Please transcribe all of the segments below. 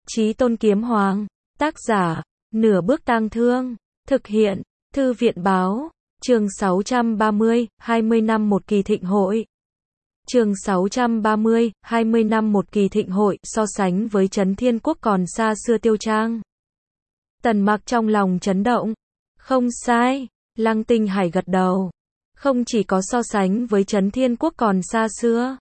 Chí Tôn Kiếm Hoàng, tác giả, Nửa Bước Tang Thương, thực hiện, Thư viện Báo, chương 630, 20 năm một kỳ thịnh hội. Chương 630, 20 năm một kỳ thịnh hội, so sánh với Trấn Thiên Quốc còn xa xưa Tiêu Trang. Tần Mặc trong lòng chấn động. Không sai, Lăng Tinh Hải gật đầu. Không chỉ có so sánh với Trấn Thiên Quốc còn xa xưa.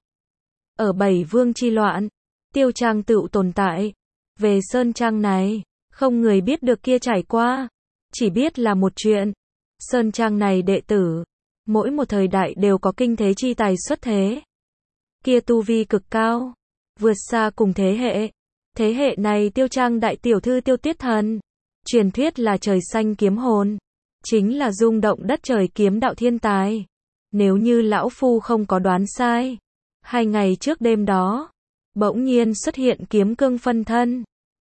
Ở Bảy Vương chi loạn, Tiêu Trang tựu tồn tại. Về Sơn Trang này, không người biết được kia trải qua. Chỉ biết là một chuyện. Sơn Trang này đệ tử, mỗi một thời đại đều có kinh thế chi tài xuất thế. Kia tu vi cực cao, vượt xa cùng thế hệ. Thế hệ này Tiêu Trang đại tiểu thư Tiêu Tuyết Thần, truyền thuyết là trời xanh kiếm hồn, chính là rung động đất trời kiếm đạo thiên tài. Nếu như lão phu không có đoán sai, 2 ngày trước đêm đó, bỗng nhiên xuất hiện kiếm cương phân thân,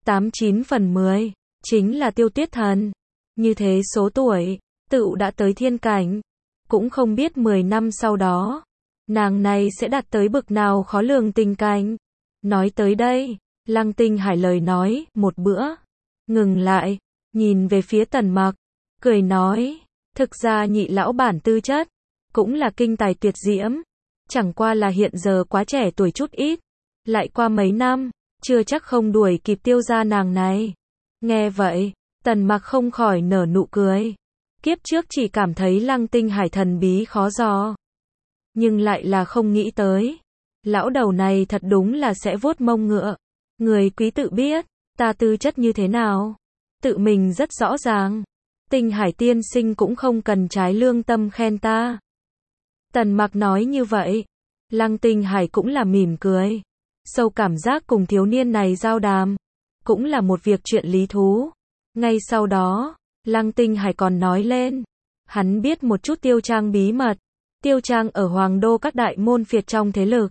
89 phần 10, chính là Tiêu Tuyết Thần. Như thế số tuổi, tựu đã tới thiên cảnh, cũng không biết 10 năm sau đó, nàng này sẽ đạt tới bực nào khó lường tình cảnh. Nói tới đây, Lăng Tinh Hải lời nói, một bữa, ngừng lại, nhìn về phía Tần Mặc, cười nói, thực ra nhị lão bản tư chất, cũng là kinh tài tuyệt diễm, chẳng qua là hiện giờ quá trẻ tuổi chút ít, lại qua mấy năm, chưa chắc không đuổi kịp Tiêu gia nàng này. Nghe vậy, Tần Mặc không khỏi nở nụ cười. Kiếp trước chỉ cảm thấy Lăng Tinh Hải thần bí khó dò, nhưng lại là không nghĩ tới, lão đầu này thật đúng là sẽ vuốt mông ngựa. Người quý tự biết, ta tư chất như thế nào, tự mình rất rõ ràng. Tinh Hải tiên sinh cũng không cần trái lương tâm khen ta. Tần Mặc nói như vậy, Lăng Tinh Hải cũng là mỉm cười. Sâu cảm giác cùng thiếu niên này giao đàm, cũng là một việc chuyện lý thú. Ngay sau đó, Lăng Tinh Hải còn nói lên, hắn biết một chút Tiêu Trang bí mật. Tiêu Trang ở Hoàng Đô các đại môn phiệt trong thế lực,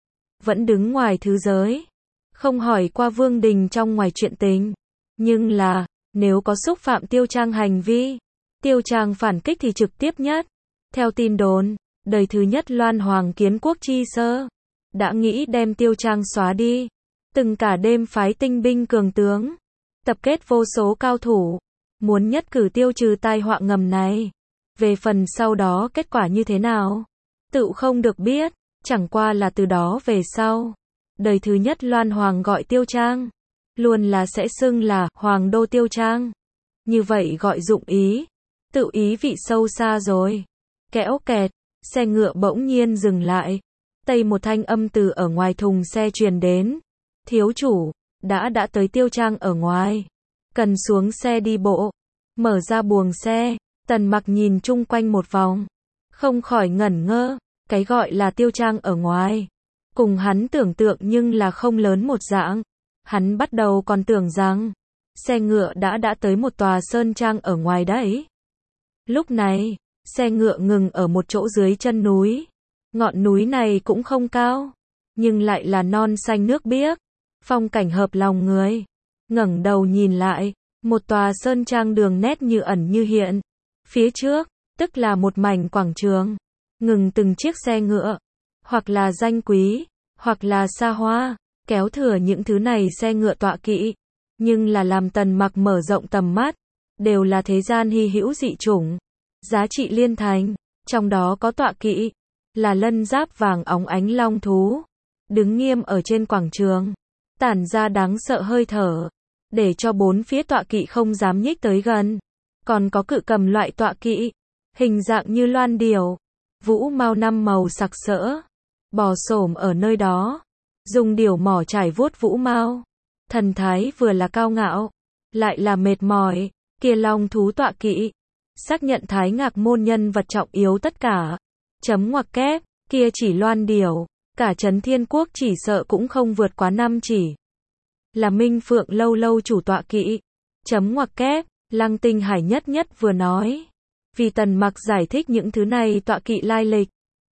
vẫn đứng ngoài thứ giới, không hỏi qua Vương Đình trong ngoài chuyện tình. Nhưng là, nếu có xúc phạm Tiêu Trang hành vi, Tiêu Trang phản kích thì trực tiếp nhất. Theo tin đồn, đời thứ nhất Loan Hoàng Kiến Quốc chi sơ, đã nghĩ đem Tiêu Trang xóa đi. Từng cả đêm phái tinh binh cường tướng, tập kết vô số cao thủ, muốn nhất cử tiêu trừ tai họa ngầm này. Về phần sau đó kết quả như thế nào, tự không được biết, chẳng qua là từ đó về sau, đời thứ nhất Loan Hoàng gọi Tiêu Trang, luôn là sẽ xưng là Hoàng Đô Tiêu Trang. Như vậy gọi dụng ý, tự ý vị sâu xa rồi. Kẽo kẹt, xe ngựa bỗng nhiên dừng lại. Tây một thanh âm từ ở ngoài thùng xe truyền đến. Thiếu chủ, đã tới Tiêu Trang ở ngoài. Cần xuống xe đi bộ. Mở ra buồng xe, Tần Mặc nhìn chung quanh một vòng, không khỏi ngẩn ngơ. Cái gọi là Tiêu Trang ở ngoài, cùng hắn tưởng tượng nhưng là không lớn một dạng. Hắn bắt đầu còn tưởng rằng, xe ngựa đã tới một tòa sơn trang ở ngoài đấy. Lúc này, xe ngựa ngừng ở một chỗ dưới chân núi. Ngọn núi này cũng không cao, nhưng lại là non xanh nước biếc, phong cảnh hợp lòng người. Ngẩng đầu nhìn lại, một tòa sơn trang đường nét như ẩn như hiện. Phía trước, tức là một mảnh quảng trường, ngừng từng chiếc xe ngựa, hoặc là danh quý, hoặc là xa hoa, kéo thừa những thứ này xe ngựa tọa kỵ. Nhưng là làm Tần Mặc mở rộng tầm mắt, đều là thế gian hy hữu dị chủng, giá trị liên thành, trong đó có tọa kỵ, là lân giáp vàng óng ánh long thú, đứng nghiêm ở trên quảng trường, tản ra đáng sợ hơi thở, để cho bốn phía tọa kỵ không dám nhích tới gần. Còn có cự cầm loại tọa kỵ, hình dạng như loan điểu, vũ mao 5 màu sặc sỡ, bò xổm ở nơi đó, dùng điểu mỏ trải vuốt vũ mao. Thần thái vừa là cao ngạo, lại là mệt mỏi. Kia long thú tọa kỵ, xác nhận Thái Ngạc môn nhân vật trọng yếu tất cả. Chấm ngoặc kép, kia chỉ loan điểu, cả Trấn Thiên Quốc chỉ sợ cũng không vượt quá 5 chỉ. Là Minh Phượng lâu lâu chủ tọa kỵ. Chấm ngoặc kép, Lăng Tinh Hải nhất vừa nói. Vì Tần Mặc giải thích những thứ này tọa kỵ lai lịch.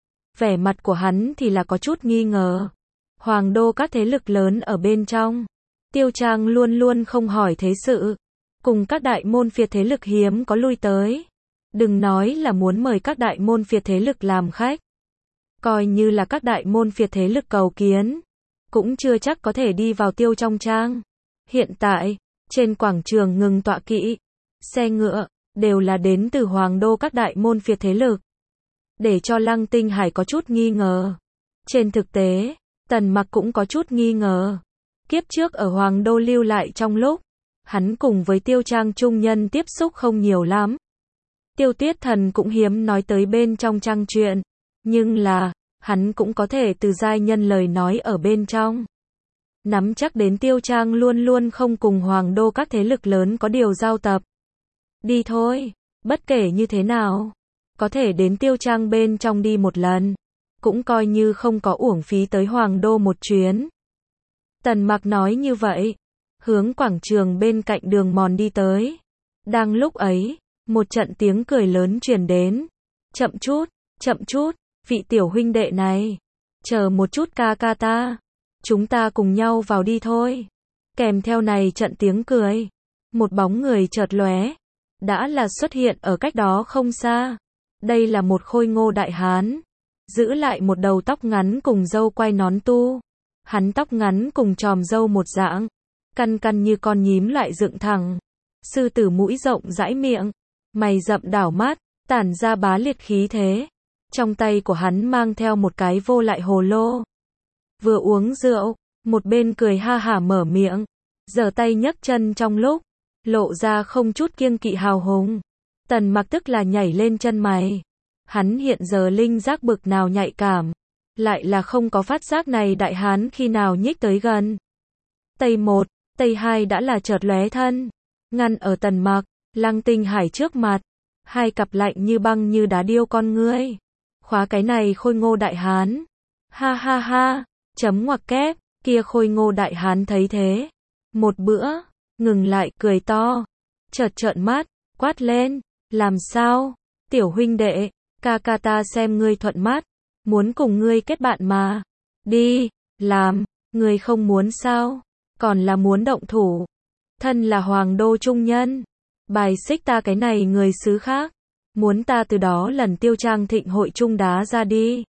Vẻ mặt của hắn thì là có chút nghi ngờ. Hoàng Đô các thế lực lớn ở bên trong, Tiêu Trang luôn luôn không hỏi thế sự. Cùng các đại môn phiệt thế lực hiếm có lui tới. Đừng nói là muốn mời các đại môn phiệt thế lực làm khách. Coi như là các đại môn phiệt thế lực cầu kiến, cũng chưa chắc có thể đi vào Tiêu trong trang. Hiện tại, trên quảng trường ngừng tọa kỵ, xe ngựa, đều là đến từ hoàng đô các đại môn phiệt thế lực. Để cho Lăng Tinh Hải có chút nghi ngờ. Trên thực tế, Tần Mặc cũng có chút nghi ngờ. Kiếp trước ở hoàng đô lưu lại trong lúc, hắn cùng với Tiêu Trang trung nhân tiếp xúc không nhiều lắm. Tiêu Tuyết Thần cũng hiếm nói tới bên trong trang truyện, nhưng là, hắn cũng có thể từ giai nhân lời nói ở bên trong. Nắm chắc đến Tiêu Trang luôn luôn không cùng hoàng đô các thế lực lớn có điều giao tập. Đi thôi, bất kể như thế nào, có thể đến Tiêu Trang bên trong đi một lần, cũng coi như không có uổng phí tới hoàng đô một chuyến. Tần Mặc nói như vậy, hướng quảng trường bên cạnh đường mòn đi tới. Đang lúc ấy, một trận tiếng cười lớn truyền đến. Chậm chút, vị tiểu huynh đệ này. Chờ một chút ca ca ta. Chúng ta cùng nhau vào đi thôi. Kèm theo này trận tiếng cười. Một bóng người chợt lóe. Đã là xuất hiện ở cách đó không xa. Đây là một khôi ngô đại hán. Giữ lại một đầu tóc ngắn cùng râu quai nón tu. Hắn tóc ngắn cùng tròm râu một dạng. Căn căn như con nhím lại dựng thẳng. Sư tử mũi rộng dãi miệng. Mày rậm đảo mắt, tản ra bá liệt khí thế. Trong tay của hắn mang theo một cái vô lại hồ lô. Vừa uống rượu, một bên cười ha hả mở miệng. Giở tay nhấc chân trong lúc, lộ ra không chút kiêng kỵ hào hùng. Tần Mặc tức là nhảy lên chân mày. Hắn hiện giờ linh giác bực nào nhạy cảm. Lại là không có phát giác này đại hán khi nào nhích tới gần. Tây 1, Tây 2 đã là chợt lóe thân. Ngăn ở Tần Mặc, Lăng Tinh Hải trước mặt. Hai cặp lạnh như băng như đá điêu con ngươi. Khóa cái này khôi ngô đại hán. Ha ha ha, chấm ngoặc kép, kia khôi ngô đại hán thấy thế. Một bữa, ngừng lại cười to. Chợt trợn mắt, quát lên. Làm sao? Tiểu huynh đệ, ca ca ta xem ngươi thuận mắt. Muốn cùng ngươi kết bạn mà. Đi, làm, ngươi không muốn sao? Còn là muốn động thủ. Thân là hoàng đô trung nhân. Bài xích ta cái này người xứ khác. Muốn ta từ đó lần Tiêu Trang thịnh hội trung đá ra đi.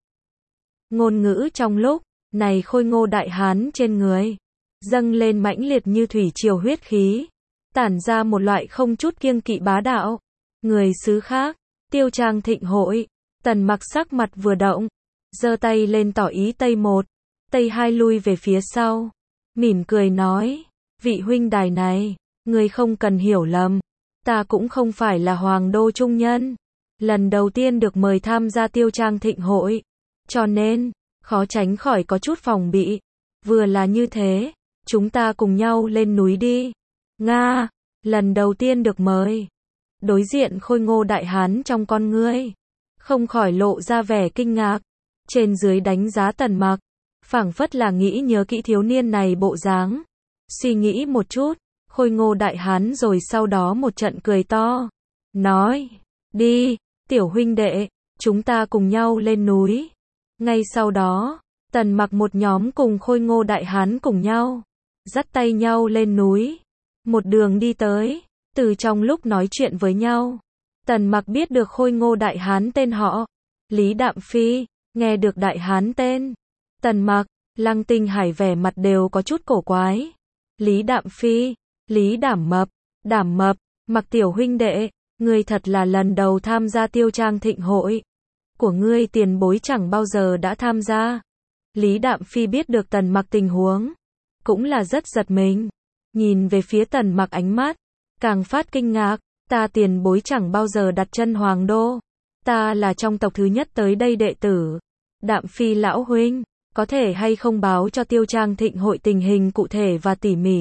Ngôn ngữ trong lúc, này khôi ngô đại hán trên người. Dâng lên mãnh liệt như thủy triều huyết khí. Tản ra một loại không chút kiêng kỵ bá đạo. Người xứ khác, Tiêu Trang thịnh hội. Tần Mặc sắc mặt vừa động. Giơ tay lên tỏ ý Tây 1, Tây 2 lui về phía sau. Mỉm cười nói. Vị huynh đài này, người không cần hiểu lầm. Ta cũng không phải là hoàng đô trung nhân. Lần đầu tiên được mời tham gia Tiêu Trang thịnh hội. Cho nên, khó tránh khỏi có chút phòng bị. Vừa là như thế, chúng ta cùng nhau lên núi đi. Nga, lần đầu tiên được mời. Đối diện khôi ngô đại hán trong con ngươi. Không khỏi lộ ra vẻ kinh ngạc. Trên dưới đánh giá Tần Mặc. Phảng phất là nghĩ nhớ kỹ thiếu niên này bộ dáng. Suy nghĩ một chút. Khôi ngô đại hán rồi sau đó một trận cười to. Nói, đi, tiểu huynh đệ, chúng ta cùng nhau lên núi. Ngay sau đó, Tần Mặc một nhóm cùng khôi ngô đại hán cùng nhau. Dắt tay nhau lên núi. Một đường đi tới, từ trong lúc nói chuyện với nhau. Tần Mặc biết được khôi ngô đại hán tên họ. Lý Đạm Phi, nghe được đại hán tên. Tần Mặc, Lăng Tinh Hải vẻ mặt đều có chút cổ quái. Lý Đạm Phi. Lý Đảm Mập, Mặc tiểu huynh đệ, ngươi thật là lần đầu tham gia Tiêu Trang thịnh hội. Của ngươi tiền bối chẳng bao giờ đã tham gia. Lý Đạm Phi biết được Tần Mặc tình huống. Cũng là rất giật mình. Nhìn về phía Tần Mặc ánh mắt. Càng phát kinh ngạc. Ta tiền bối chẳng bao giờ đặt chân hoàng đô. Ta là trong tộc thứ nhất tới đây đệ tử. Đạm Phi lão huynh, có thể hay không báo cho Tiêu Trang thịnh hội tình hình cụ thể và tỉ mỉ.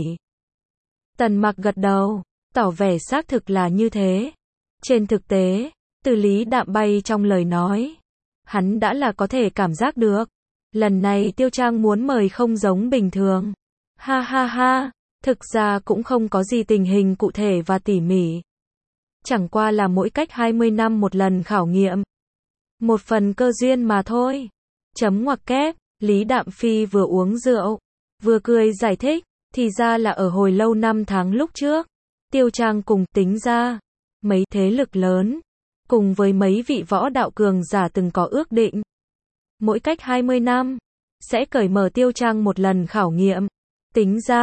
Tần Mặc gật đầu, tỏ vẻ xác thực là như thế. Trên thực tế, từ Lý Đạm bay trong lời nói, hắn đã là có thể cảm giác được. Lần này Tiêu Trang muốn mời không giống bình thường. Ha ha ha, thực ra cũng không có gì tình hình cụ thể và tỉ mỉ. Chẳng qua là mỗi cách 20 năm một lần khảo nghiệm. Một phần cơ duyên mà thôi. Chấm ngoặc kép, Lý Đạm Phi vừa uống rượu, vừa cười giải thích. Thì ra là ở hồi lâu năm tháng lúc trước, Tiêu Trang cùng tính ra, mấy thế lực lớn, cùng với mấy vị võ đạo cường giả từng có ước định. Mỗi cách 20 năm, sẽ cởi mở Tiêu Trang một lần khảo nghiệm. Tính ra,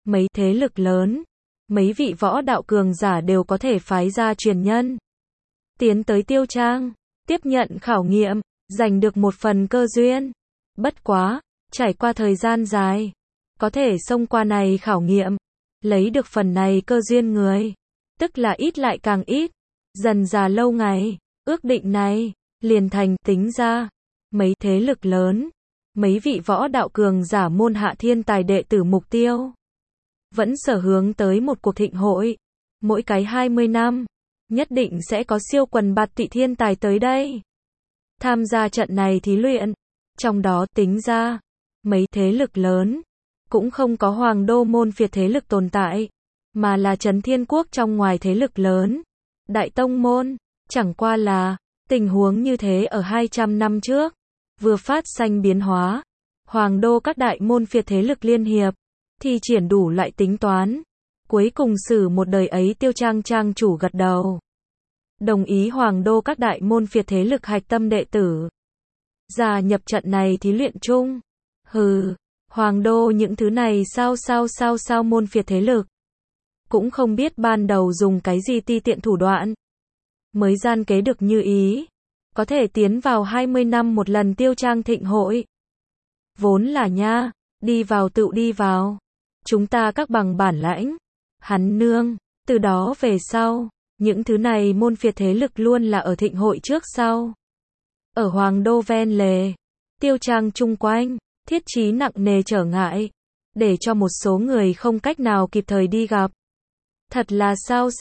mấy thế lực lớn, mấy vị võ đạo cường giả đều có thể phái ra truyền nhân tiến tới Tiêu Trang, tiếp nhận khảo nghiệm, giành được một phần cơ duyên. Bất quá, trải qua thời gian dài, có thể xông qua này khảo nghiệm, lấy được phần này cơ duyên người, tức là ít lại càng ít, dần dà lâu ngày, ước định này, liền thành tính ra, mấy thế lực lớn, mấy vị võ đạo cường giả môn hạ thiên tài đệ tử mục tiêu. Vẫn sở hướng tới một cuộc thịnh hội, mỗi cái 20 năm, nhất định sẽ có siêu quần bạt tụy thiên tài tới đây. Tham gia trận này thí luyện, trong đó tính ra, mấy thế lực lớn, cũng không có hoàng đô môn phiệt thế lực tồn tại, mà là Trấn Thiên Quốc trong ngoài thế lực lớn, đại tông môn, chẳng qua là, tình huống như thế ở 200 năm trước, vừa phát sinh biến hóa, hoàng đô các đại môn phiệt thế lực liên hiệp, thi triển đủ loại tính toán, cuối cùng xử một đời ấy Tiêu Trang trang chủ gật đầu. Đồng ý hoàng đô các đại môn phiệt thế lực hạch tâm đệ tử gia nhập trận này thí luyện chung. Hừ, hoàng đô những thứ này sao môn phiệt thế lực. Cũng không biết ban đầu dùng cái gì ti tiện thủ đoạn. Mới gian kế được như ý. Có thể tiến vào 20 năm một lần Tiêu Trang thịnh hội. Vốn là nha, đi vào tự đi vào. Chúng ta các bằng bản lãnh. Hắn nương, từ đó về sau, những thứ này môn phiệt thế lực luôn là ở thịnh hội trước sau. Ở hoàng đô ven lề, Tiêu Trang chung quanh, thiết trí nặng nề trở ngại, để cho một số người không cách nào kịp thời đi gặp. Thật là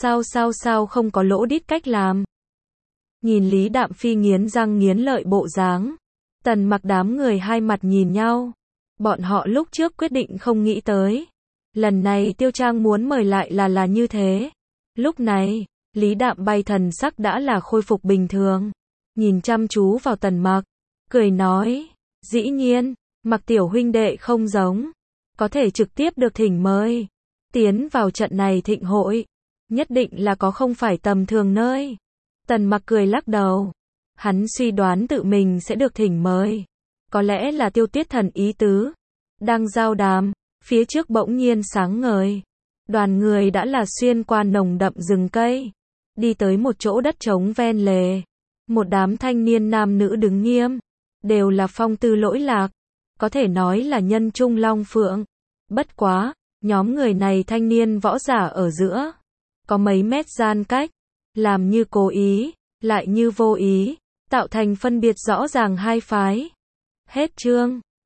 sao không có lỗ đít cách làm. Nhìn Lý Đạm Phi nghiến răng nghiến lợi bộ dáng, Tần Mặc đám người hai mặt nhìn nhau. Bọn họ lúc trước quyết định không nghĩ tới. Lần này Tiêu Trang muốn mời lại là như thế. Lúc này, Lý Đạm bay thần sắc đã là khôi phục bình thường. Nhìn chăm chú vào Tần Mặc, cười nói, dĩ nhiên, Mặc tiểu huynh đệ không giống. Có thể trực tiếp được thỉnh mời. Tiến vào trận này thịnh hội. Nhất định là có không phải tầm thường nơi. Tần Mặc cười lắc đầu. Hắn suy đoán tự mình sẽ được thỉnh mời. Có lẽ là Tiêu Tuyết Thần ý tứ. Đang giao đàm, phía trước bỗng nhiên sáng ngời. Đoàn người đã là xuyên qua nồng đậm rừng cây. Đi tới một chỗ đất trống ven lề. Một đám thanh niên nam nữ đứng nghiêm. Đều là phong tư lỗi lạc. Có thể nói là nhân trung long phượng. Bất quá, nhóm người này thanh niên võ giả ở giữa. Có mấy mét gian cách. Làm như cố ý, lại như vô ý. Tạo thành phân biệt rõ ràng hai phái. Hết chương.